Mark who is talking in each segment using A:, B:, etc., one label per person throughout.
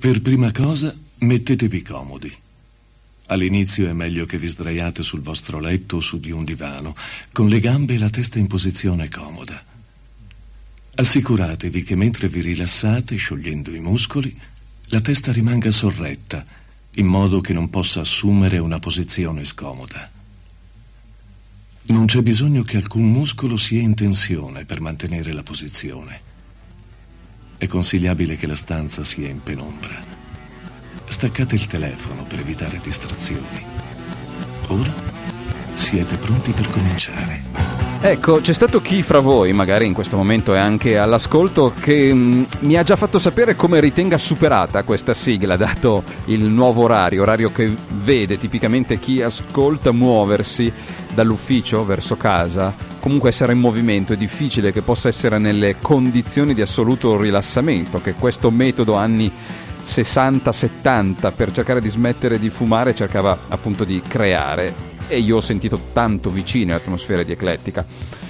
A: Per prima cosa, mettetevi comodi. All'inizio è meglio che vi sdraiate sul vostro letto o su di un divano, con le gambe e la testa in posizione comoda. Assicuratevi che mentre vi rilassate, sciogliendo i muscoli, la testa rimanga sorretta, in modo che non possa assumere una posizione scomoda. Non c'è bisogno che alcun muscolo sia in tensione per mantenere la posizione. È consigliabile che la stanza sia in penombra. Staccate il telefono per evitare distrazioni. Ora siete pronti per cominciare.
B: Ecco, c'è stato chi fra voi, magari in questo momento è anche all'ascolto, che mi ha già fatto sapere come ritenga superata questa sigla, dato il nuovo orario che vede tipicamente chi ascolta muoversi dall'ufficio verso casa, comunque essere in movimento. È difficile che possa essere nelle condizioni di assoluto rilassamento che questo metodo anni 60-70 per cercare di smettere di fumare cercava appunto di creare, e io ho sentito tanto vicino all'atmosfera di Eclettica.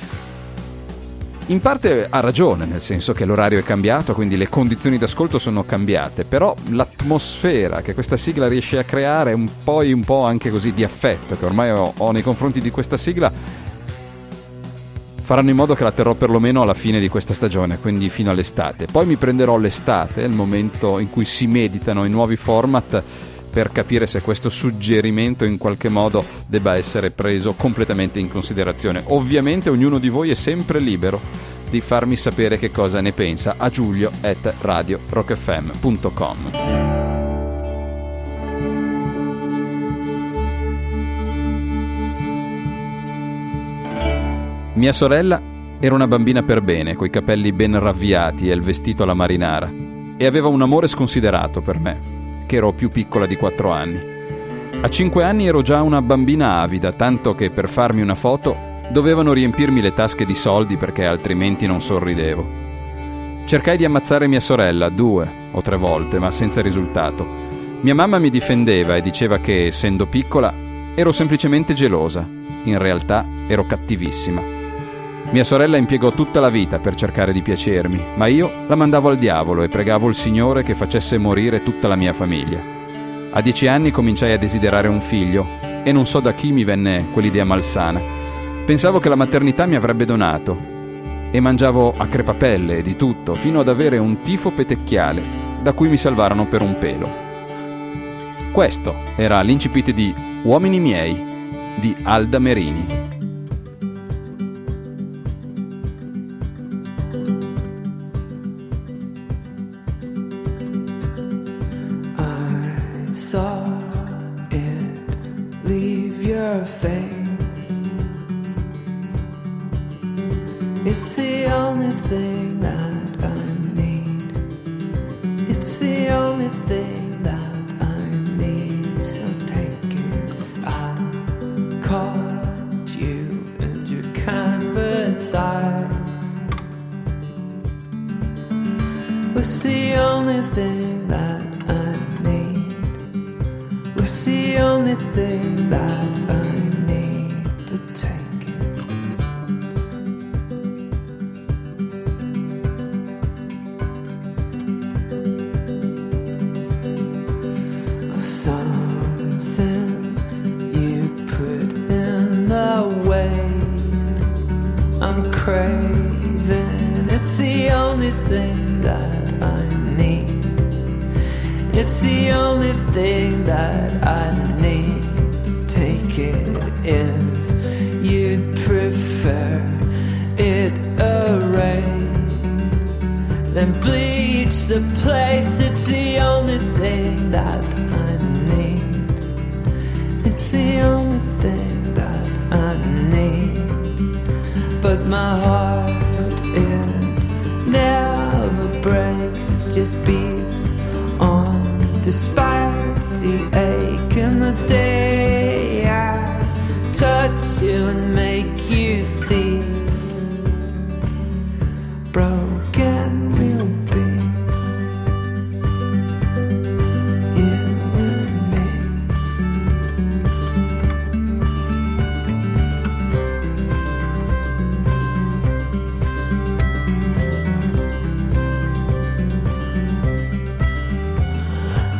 B: In parte ha ragione, nel senso che l'orario è cambiato, quindi le condizioni d'ascolto sono cambiate, però l'atmosfera che questa sigla riesce a creare, un po' anche così di affetto che ormai ho nei confronti di questa sigla, faranno in modo che la terrò perlomeno alla fine di questa stagione, quindi fino all'estate. Poi mi prenderò l'estate, il momento in cui si meditano i nuovi format, per capire se questo suggerimento in qualche modo debba essere preso completamente in considerazione. Ovviamente ognuno di voi è sempre libero di farmi sapere che cosa ne pensa a giulio@radiorockfm.com. Mia sorella era una bambina per bene, coi capelli ben ravviati e il vestito alla marinara, e aveva un amore sconsiderato per me, che ero più piccola di 4 anni. A 5 anni ero già una bambina avida, tanto che per farmi una foto dovevano riempirmi le tasche di soldi perché altrimenti non sorridevo. Cercai di ammazzare mia sorella 2 o 3 volte, ma senza risultato. Mia mamma mi difendeva e diceva che, essendo piccola, ero semplicemente gelosa. In realtà ero cattivissima. Mia sorella impiegò tutta la vita per cercare di piacermi, ma io la mandavo al diavolo e pregavo il Signore che facesse morire tutta la mia famiglia. A 10 anni cominciai a desiderare un figlio e non so da chi mi venne quell'idea malsana. Pensavo che la maternità mi avrebbe donato e mangiavo a crepapelle e di tutto, fino ad avere un tifo petecchiale da cui mi salvarono per un pelo. Questo era l'incipit di Uomini miei di Alda Merini.
C: It's the only thing that I need. It's the only thing that I need. So take it. I caught you in your canvas eyes. It's the only thing that I need. It's the only thing that I need. But take it. Craving, it's the only thing that I need. It's the only thing that I need. Take it if you'd prefer it erased, then bleach the place. It's the only thing that I need. It's the only thing that I need. But my heart, it never breaks, it just beats on. Despite the ache and the day I touch you and make you see broken will be you and me.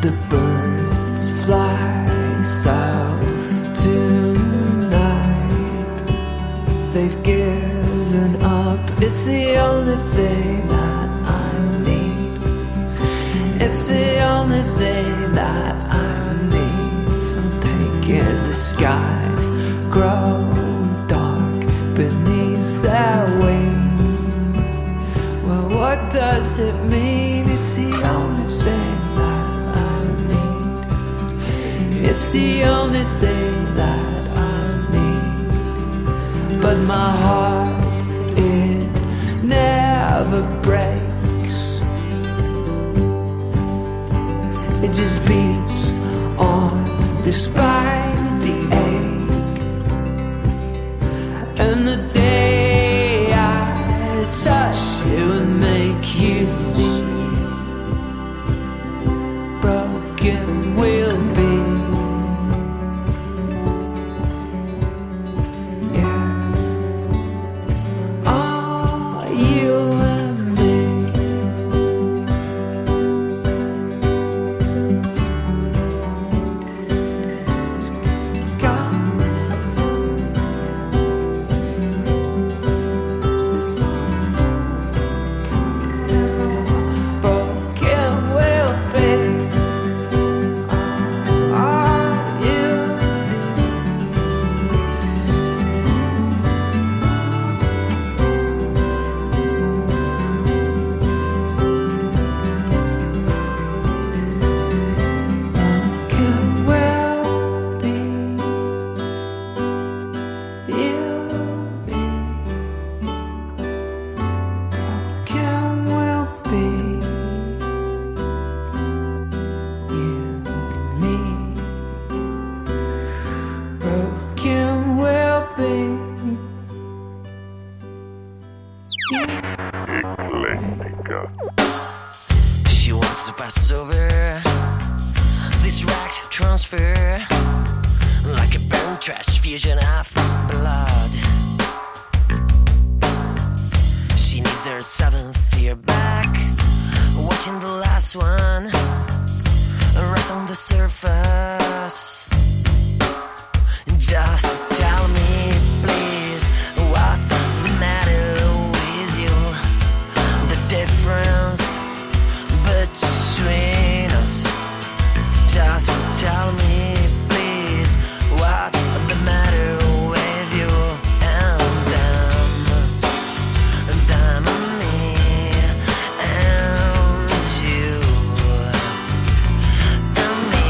C: the birds fly south tonight. They've given up, it's the only thing that I need. It's the only thing that I need. So taking the skies grow dark beneath their wings. Well, what does it mean? It's the only thing that I need. It's the only thing that I need. But my heart, it never breaks. It just beats on despite the ache. And the day I touch you and make you see, broken will be. Yeah. Oh, you and me.
D: She wants to pass over this racked transfer, like a burnt trash fusion of blood. She needs her seventh year back, watching the last one rest on the surface. Just tell me, please, what's the matter with you? The difference between us. Just tell me, please, what's the matter with you and them and me and you and me.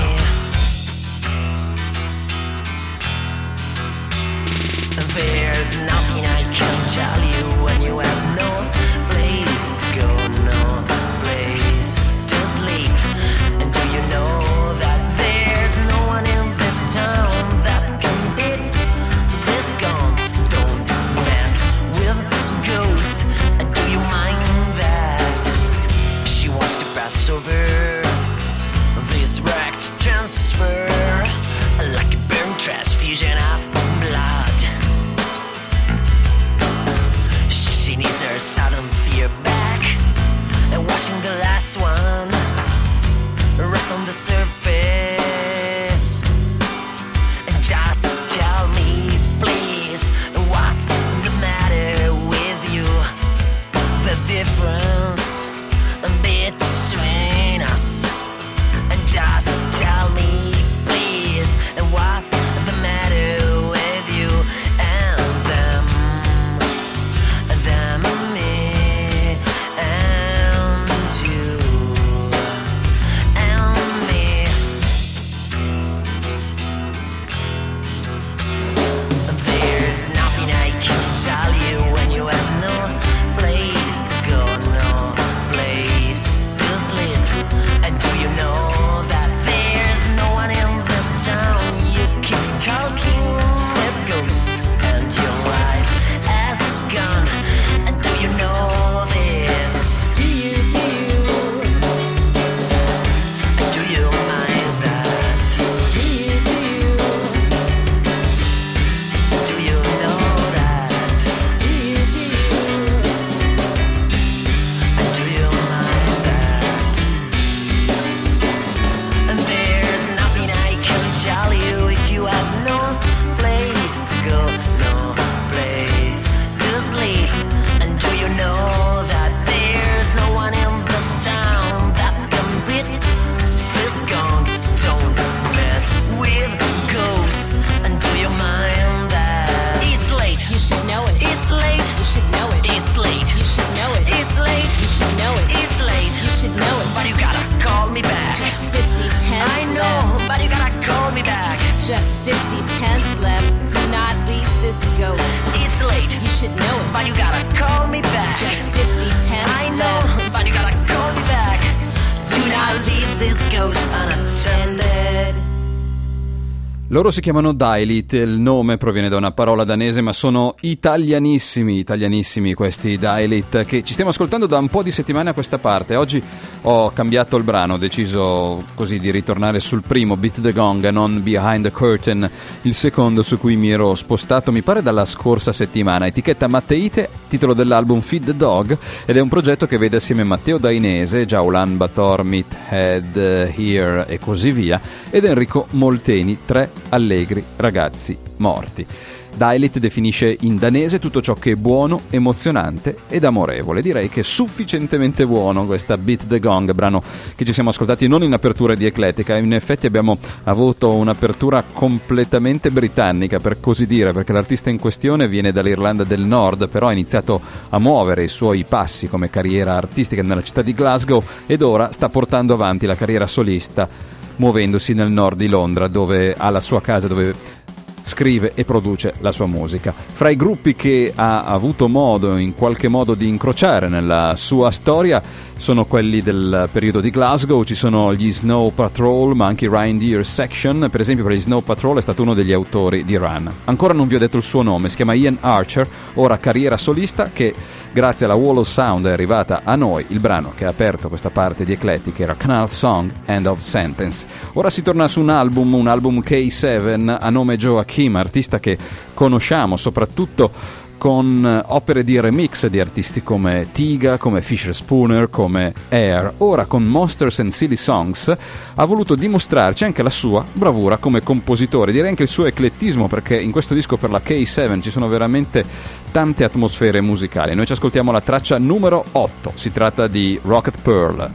D: There's nothing I can tell you when you have no place to go, no place to sleep. And do you know that there's no one in this town that can hit this gong? Don't mess with ghosts. And do you mind that she wants to pass over this wrecked transfer, like a burnt trash fusion of blood? She needs her seventh year back, and watching the last one rest on the surface. And just tell me, please, what's the matter with you? The difference between us. And just tell me, please, what's the matter with you and them and me and you and me.
E: Just 50 pence
D: I know,
E: left.
D: but you gotta call me back.
E: Just 50 pence left. Do not leave this ghost.
D: It's late,
E: You should know it.
D: but you gotta call me back.
E: Just 50 pence
D: I know,
E: left.
D: but you gotta call me back. Do not leave this ghost unattended.
B: Loro si chiamano Daylit, il nome proviene da una parola danese, ma sono italianissimi questi Daylit, che ci stiamo ascoltando da un po' di settimane a questa parte. Oggi ho cambiato il brano, ho deciso così di ritornare sul primo, Beat the Gong e non Behind the Curtain, il secondo su cui mi ero spostato, mi pare dalla scorsa settimana. Etichetta Matteite, titolo dell'album Feed the Dog, ed è un progetto che vede assieme Matteo Dainese, già Ulan Bator, Meathead, Here e così via, ed Enrico Molteni, 3 allegri ragazzi morti. Daylit definisce in danese tutto ciò che è buono, emozionante ed amorevole. Direi che è sufficientemente buono questa Beat the Gong, brano che ci siamo ascoltati non in apertura di Eclettica. In effetti abbiamo avuto un'apertura completamente britannica, per così dire, perché l'artista in questione viene dall'Irlanda del Nord, però ha iniziato a muovere i suoi passi come carriera artistica nella città di Glasgow ed ora sta portando avanti la carriera solista muovendosi nel nord di Londra, dove ha la sua casa, dove scrive e produce la sua musica. Fra i gruppi che ha avuto modo in qualche modo di incrociare nella sua storia sono quelli del periodo di Glasgow, ci sono gli Snow Patrol, ma anche i Reindeer Section. Per esempio per gli Snow Patrol è stato uno degli autori di Run. Ancora non vi ho detto il suo nome, si chiama Ian Archer, ora carriera solista, che grazie alla Wall of Sound è arrivata a noi. Il brano che ha aperto questa parte di Eclettica era Canal Song, End of Sentence. Ora si torna su un album K7 a nome Joachim, artista che conosciamo soprattutto con opere di remix di artisti come Tiga, come Fisher Spooner, come Air. Ora con Monsters and Silly Songs ha voluto dimostrarci anche la sua bravura come compositore, direi anche il suo eclettismo, perché in questo disco per la K7 ci sono veramente tante atmosfere musicali. Noi ci ascoltiamo la traccia numero 8, si tratta di Rocket Pearl.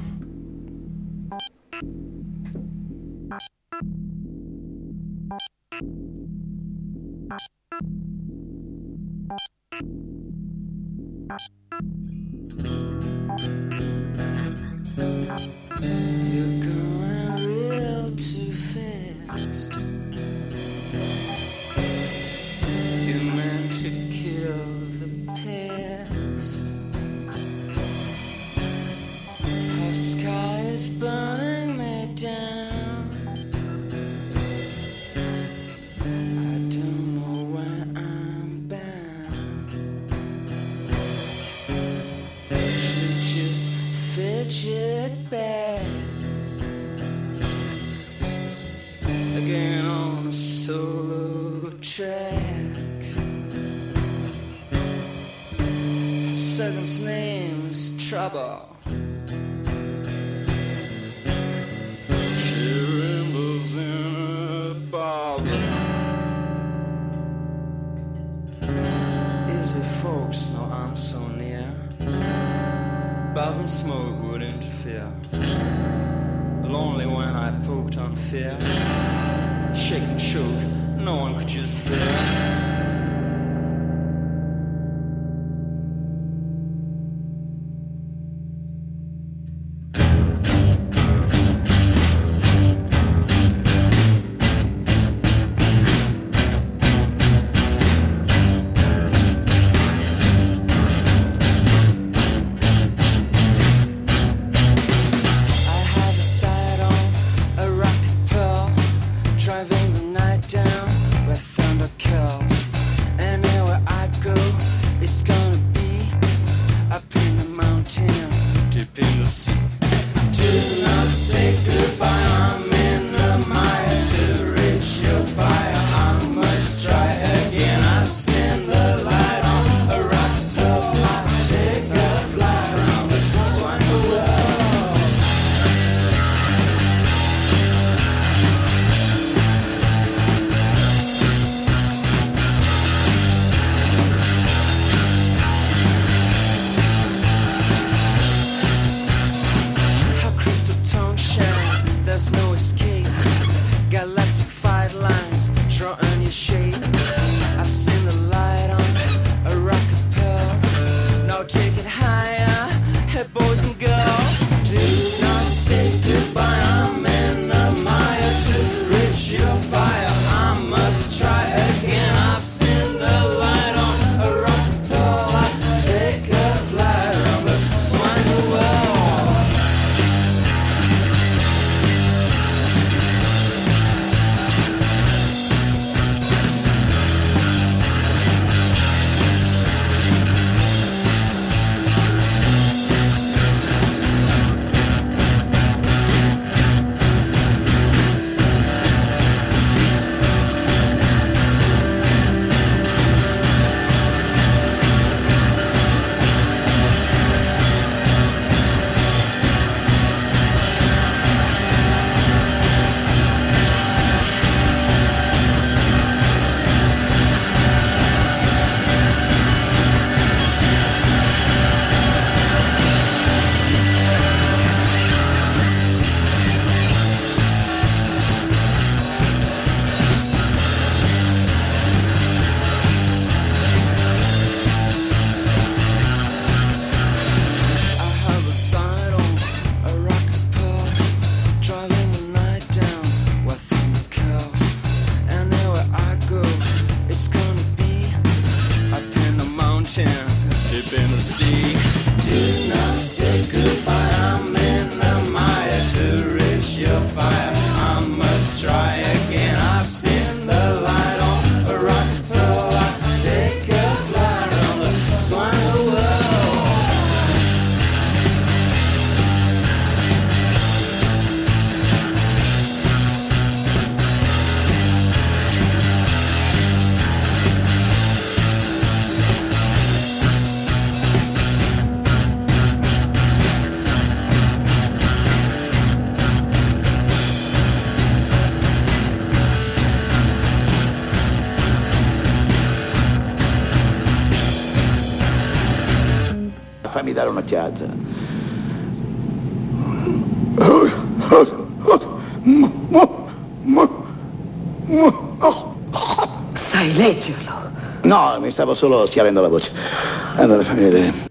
C: You're going real too fast. You meant to kill the past. Our sky is burning me down. I don't know where I'm bound. Should just fetch it back again on a solo track. Second's name is Trouble. She rambles in a ballroom. Easy folks know I'm so near. Buzz and smoke would interfere. Lonely when I poked on fear. Shake and choke, no one could just bear. Boys and girls, do not say goodbye, I'm
F: di dare un'occhiata.
G: Sai leggerlo?
F: No, mi stavo solo schiarendo la voce. Allora, fammi vedere.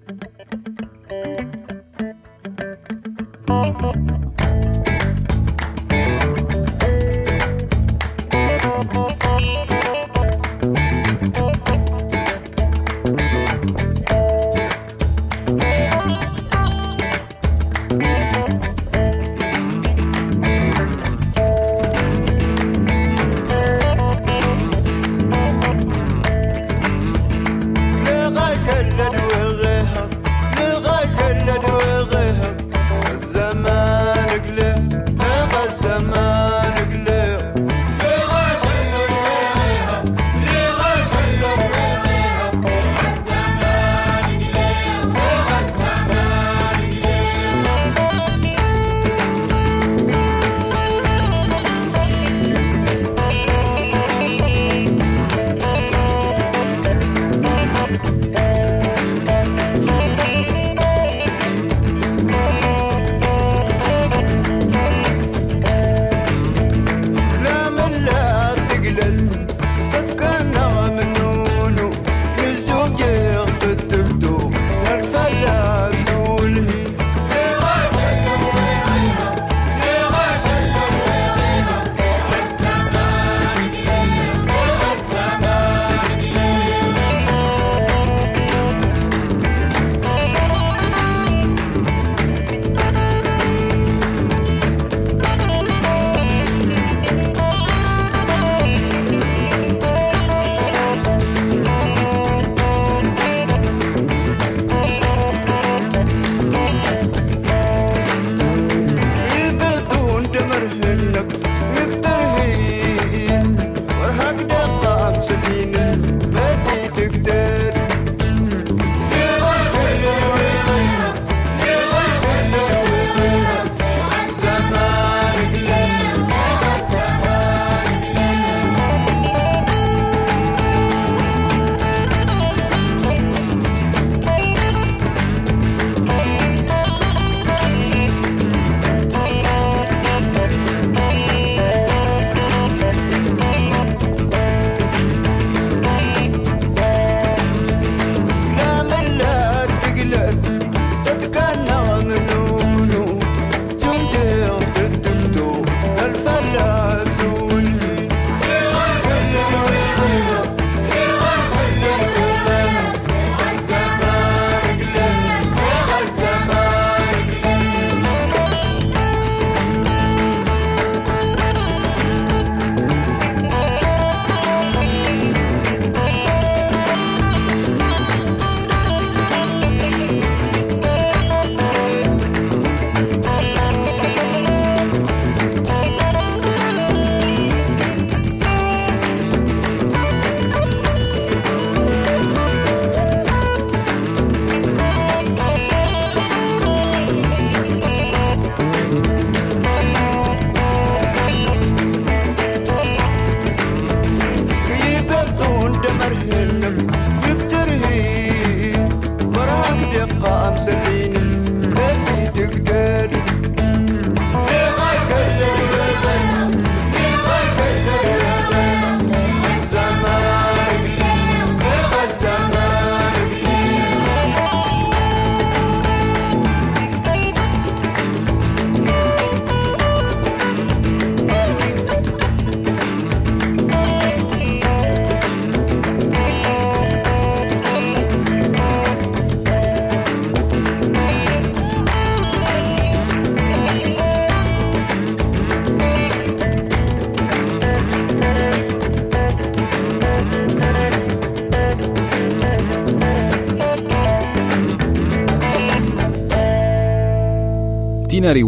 B: Tinari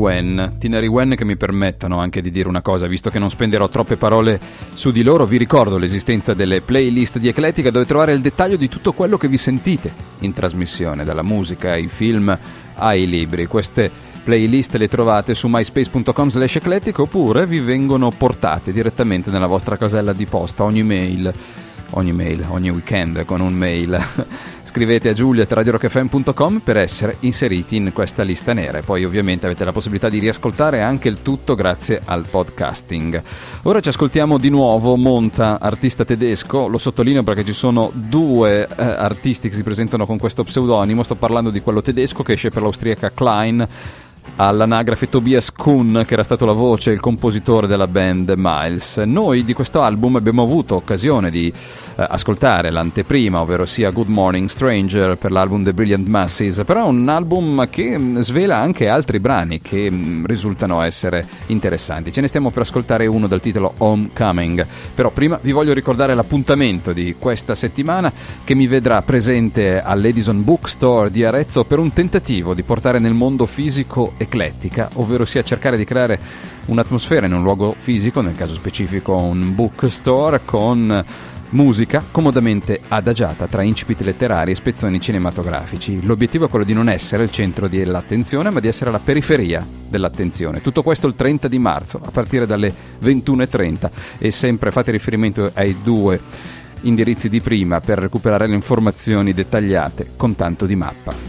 B: Wen che mi permettono anche di dire una cosa, visto che non spenderò troppe parole su di loro. Vi ricordo l'esistenza delle playlist di Eclettica, dove trovare il dettaglio di tutto quello che vi sentite in trasmissione, dalla musica ai film ai libri. Queste playlist le trovate su myspace.com/eclettica, oppure vi vengono portate direttamente nella vostra casella di posta ogni weekend con un mail scrivete a giulia@radiorockfm.com per essere inseriti in questa lista nera, e poi ovviamente avete la possibilità di riascoltare anche il tutto grazie al podcasting. Ora ci ascoltiamo di nuovo Monta, artista tedesco. Lo sottolineo perché ci sono due artisti che si presentano con questo pseudonimo. Sto parlando di quello tedesco che esce per l'austriaca Klein, all'anagrafe Tobias Kuhn, che era stato la voce e il compositore della band Miles. Noi di questo album abbiamo avuto occasione di ascoltare l'anteprima, ovvero sia Good Morning Stranger per l'album The Brilliant Masses, però è un album che svela anche altri brani che risultano essere interessanti. Ce ne stiamo per ascoltare uno dal titolo Homecoming, però prima vi voglio ricordare l'appuntamento di questa settimana che mi vedrà presente all'Edison Bookstore di Arezzo per un tentativo di portare nel mondo fisico eclettica, ovvero sia cercare di creare un'atmosfera in un luogo fisico, nel caso specifico un bookstore, con musica comodamente adagiata tra incipit letterari e spezzoni cinematografici. L'obiettivo è quello di non essere il centro dell'attenzione, ma di essere la periferia dell'attenzione. Tutto questo il 30 di marzo a partire dalle 21:30, e sempre fate riferimento ai due indirizzi di prima per recuperare le informazioni dettagliate con tanto di mappa.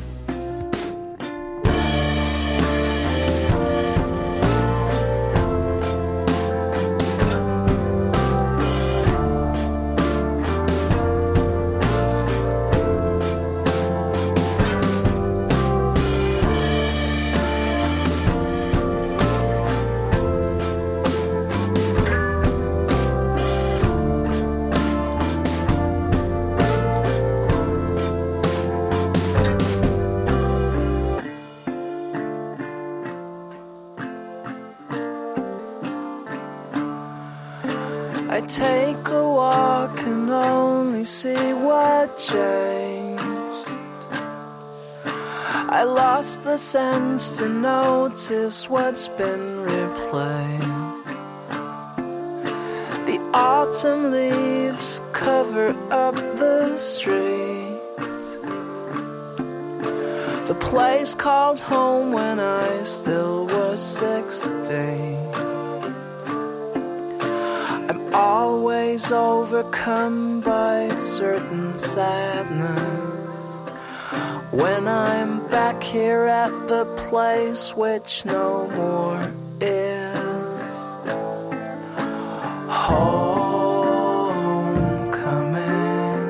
C: I take a walk and only see what changed. I lost the sense to notice what's been replaced. The autumn leaves cover up the streets, the place called home when I still was 16. I'm always overcome by certain sadness when I'm back here at the place which no more is. Homecoming,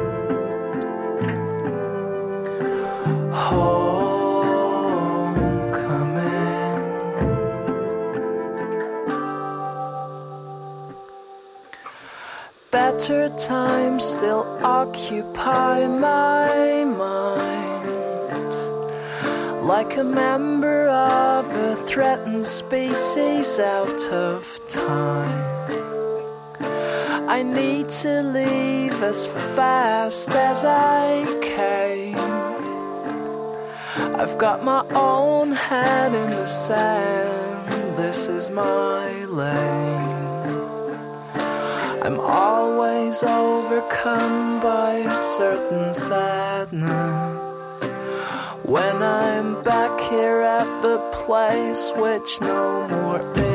C: homecoming. Better times still occupy my mind, like a member of a threatened species out of time. I need to leave as fast as I came. I've got my own head in the sand, this is my lane. I'm always overcome by certain sadness when I'm back here at the place which no more is.